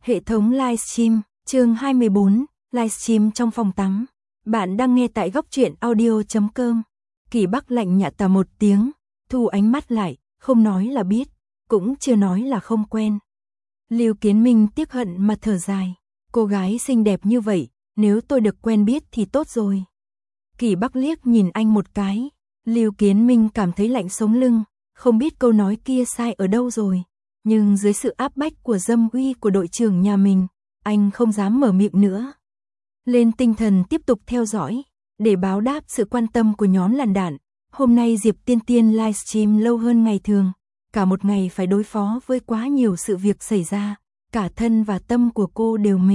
Hệ thống livestream, chương 24, livestream trong phòng tắm. Bạn đang nghe tại góc truyện audio.com. Kỳ Bắc lạnh nhạt tà một tiếng, thu ánh mắt lại, không nói là biết, cũng chưa nói là không quen. Lưu Kiến Minh tiếc hận mà thở dài, cô gái xinh đẹp như vậy, nếu tôi được quen biết thì tốt rồi. Kỳ Bắc liếc nhìn anh một cái, Lưu Kiến Minh cảm thấy lạnh sống lưng, không biết câu nói kia sai ở đâu rồi. Nhưng dưới sự áp bách của dâm uy của đội trưởng nhà mình, anh không dám mở miệng nữa. Lên tinh thần tiếp tục theo dõi, để báo đáp sự quan tâm của nhóm làn đạn. Hôm nay Diệp Tiên Tiên livestream lâu hơn ngày thường, cả một ngày phải đối phó với quá nhiều sự việc xảy ra, cả thân và tâm của cô đều mệt.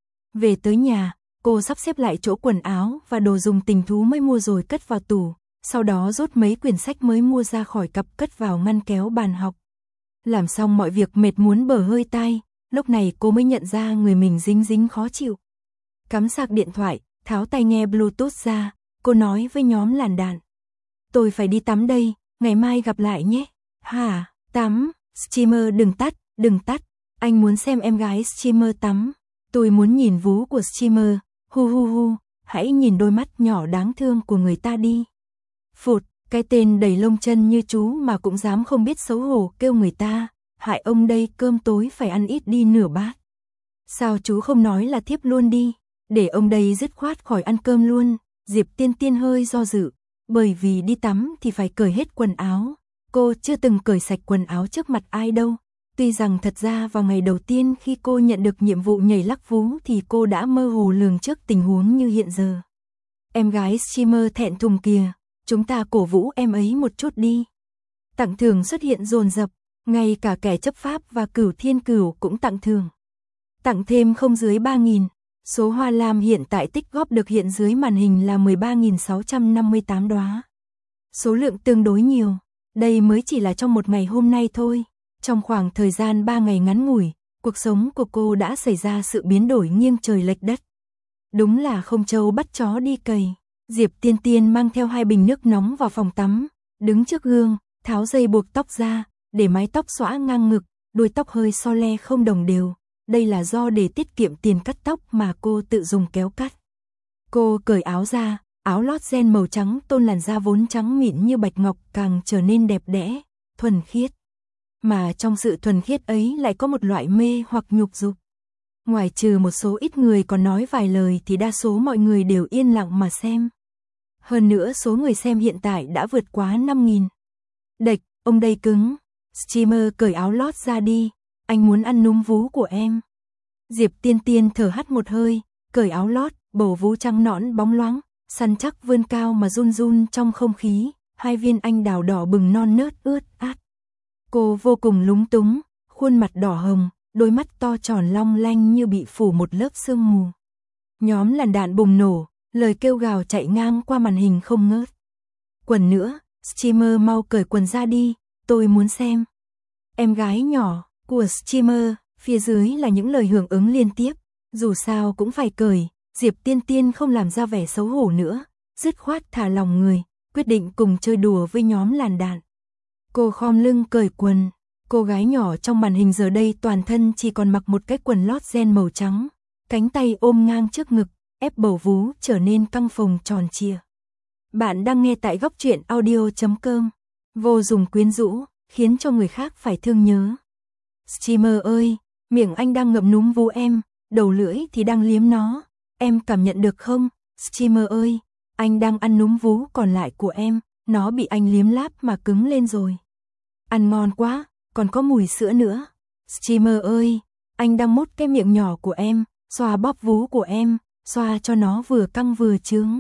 Về tới nhà, cô sắp xếp lại chỗ quần áo và đồ dùng tình thú mới mua rồi cất vào tủ, sau đó rút mấy quyển sách mới mua ra khỏi cặp cất vào ngăn kéo bàn học. Làm xong mọi việc mệt muốn bở hơi tai, lúc này cô mới nhận ra người mình dính dính khó chịu. Cắm sạc điện thoại, tháo tai nghe Bluetooth ra, cô nói với nhóm làn đạn. Tôi phải đi tắm đây, ngày mai gặp lại nhé. Hả, tắm, streamer đừng tắt, anh muốn xem em gái streamer tắm. Tôi muốn nhìn vú của streamer, hu, hãy nhìn đôi mắt nhỏ đáng thương của người ta đi. Phụt. Cái tên đầy lông chân như chú mà cũng dám không biết xấu hổ kêu người ta, hại ông đây cơm tối phải ăn ít đi nửa bát. Sao chú không nói là thiếp luôn đi, để ông đây dứt khoát khỏi ăn cơm luôn. Diệp Tiên Tiên hơi do dự, bởi vì đi tắm thì phải cởi hết quần áo. Cô chưa từng cởi sạch quần áo trước mặt ai đâu. Tuy rằng thật ra vào ngày đầu tiên khi cô nhận được nhiệm vụ nhảy lắc vú thì cô đã mơ hồ lường trước tình huống như hiện giờ. Em gái streamer thẹn thùng kìa. Chúng ta cổ vũ em ấy một chút đi. Tặng thưởng xuất hiện dồn dập, ngay cả kẻ chấp pháp và Cửu Thiên Cửu cũng tặng thưởng. Tặng thêm không dưới 3.000, số hoa lam hiện tại tích góp được hiện dưới màn hình là 13.658 đóa. Số lượng tương đối nhiều, đây mới chỉ là trong một ngày hôm nay thôi. Trong khoảng thời gian 3 ngày ngắn ngủi, cuộc sống của cô đã xảy ra sự biến đổi nghiêng trời lệch đất. Đúng là không trâu bắt chó đi cày. Diệp Tiên Tiên mang theo 2 bình nước nóng vào phòng tắm, đứng trước gương, tháo dây buộc tóc ra, để mái tóc xõa ngang ngực, đuôi tóc hơi so le không đồng đều. Đây là do để tiết kiệm tiền cắt tóc mà cô tự dùng kéo cắt. Cô cởi áo ra, áo lót ren màu trắng tôn làn da vốn trắng mịn như bạch ngọc càng trở nên đẹp đẽ, thuần khiết. Mà trong sự thuần khiết ấy lại có một loại mê hoặc nhục dục. Ngoài trừ một số ít người còn nói vài lời thì đa số mọi người đều yên lặng mà xem. Hơn nữa số người xem hiện tại đã vượt quá 5.000. Đệch, ông đây cứng. Streamer cởi áo lót ra đi, anh muốn ăn núm vú của em. Diệp Tiên Tiên thở hắt một hơi, cởi áo lót, bầu vú trắng nõn bóng loáng, săn chắc vươn cao mà run run trong không khí, 2 viên anh đào đỏ bừng non nớt ướt át. Cô vô cùng lúng túng, khuôn mặt đỏ hồng, đôi mắt to tròn long lanh như bị phủ một lớp sương mù. Nhóm làn đạn bùng nổ, lời kêu gào chạy ngang qua màn hình không ngớt. Quần nữa, streamer mau cởi quần ra đi, tôi muốn xem. Em gái nhỏ của streamer, phía dưới là những lời hưởng ứng liên tiếp, dù sao cũng phải cởi. Diệp Tiên Tiên không làm ra vẻ xấu hổ nữa, dứt khoát thả lòng người, quyết định cùng chơi đùa với nhóm làn đạn. Cô khom lưng cởi quần, cô gái nhỏ trong màn hình giờ đây toàn thân chỉ còn mặc một cái quần lót ren màu trắng, cánh tay ôm ngang trước ngực, ép bầu vú trở nên căng phồng tròn trịa. Bạn đang nghe tại góc truyện audio.com. Vô dùng quyến rũ, khiến cho người khác phải thương nhớ. Streamer ơi, miệng anh đang ngậm núm vú em, đầu lưỡi thì đang liếm nó. Em cảm nhận được không? Streamer ơi, anh đang ăn núm vú còn lại của em, nó bị anh liếm láp mà cứng lên rồi. Ăn ngon quá, còn có mùi sữa nữa. Streamer ơi, anh đang mút cái miệng nhỏ của em, xoa bóp vú của em, xoa cho nó vừa căng vừa trướng.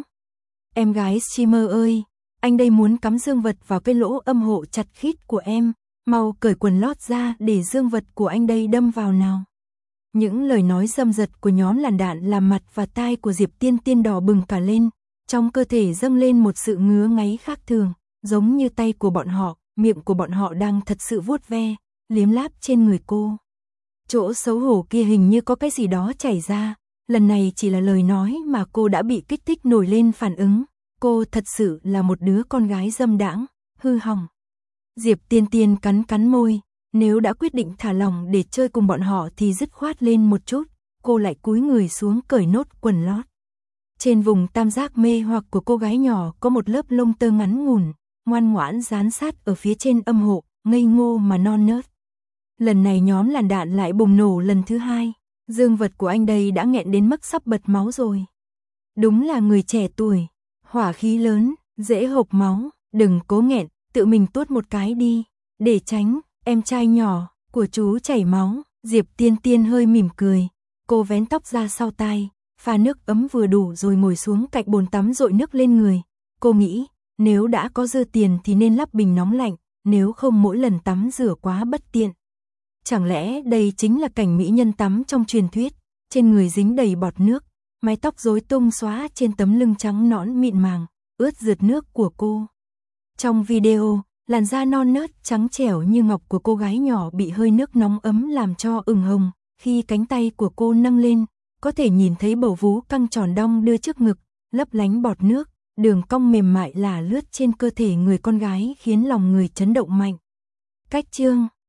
Em gái streamer ơi, anh đây muốn cắm dương vật vào cái lỗ âm hộ chặt khít của em, mau cởi quần lót ra để dương vật của anh đây đâm vào nào. Những lời nói dâm dật của nhóm làn đạn làm mặt và tai của Diệp Tiên Tiên đỏ bừng cả lên, trong cơ thể dâng lên một sự ngứa ngáy khác thường, giống như tay của bọn họ, miệng của bọn họ đang thật sự vuốt ve, liếm láp trên người cô. Chỗ xấu hổ kia hình như có cái gì đó chảy ra. Lần này chỉ là lời nói mà cô đã bị kích thích nổi lên phản ứng. Cô thật sự là một đứa con gái dâm đãng, hư hỏng. Diệp Tiên Tiên cắn môi, Nếu đã quyết định thả lỏng để chơi cùng bọn họ thì dứt khoát lên một chút, cô lại cúi người xuống cởi nốt quần lót. Trên vùng tam giác mê hoặc của cô gái nhỏ có một lớp lông tơ ngắn ngủn, ngoan ngoãn dán sát ở phía trên âm hộ, ngây ngô mà non nớt. Lần này nhóm làn đạn lại bùng nổ lần thứ hai, dương vật của anh đây đã nghẹn đến mức sắp bật máu rồi. Đúng là người trẻ tuổi, hỏa khí lớn, dễ hộc máu, đừng cố nghẹn, tự mình tuốt một cái đi, để tránh em trai nhỏ của chú chảy máu. Diệp Tiên Tiên hơi mỉm cười, cô vén tóc ra sau tai, pha nước ấm vừa đủ rồi ngồi xuống cạnh bồn tắm dội nước lên người. Cô nghĩ, nếu đã có dư tiền thì nên lắp bình nóng lạnh, nếu không mỗi lần tắm rửa quá bất tiện. Chẳng lẽ đây chính là cảnh mỹ nhân tắm trong truyền thuyết, trên người dính đầy bọt nước, mái tóc rối tung xóa trên tấm lưng trắng nõn mịn màng, ướt rượt nước của cô. Trong video, làn da non nớt trắng trẻo như ngọc của cô gái nhỏ bị hơi nước nóng ấm làm cho ửng hồng, khi cánh tay của cô nâng lên, có thể nhìn thấy bầu vú căng tròn đong đưa trước ngực, lấp lánh bọt nước, đường cong mềm mại lả lướt trên cơ thể người con gái khiến lòng người chấn động mạnh. Cách chương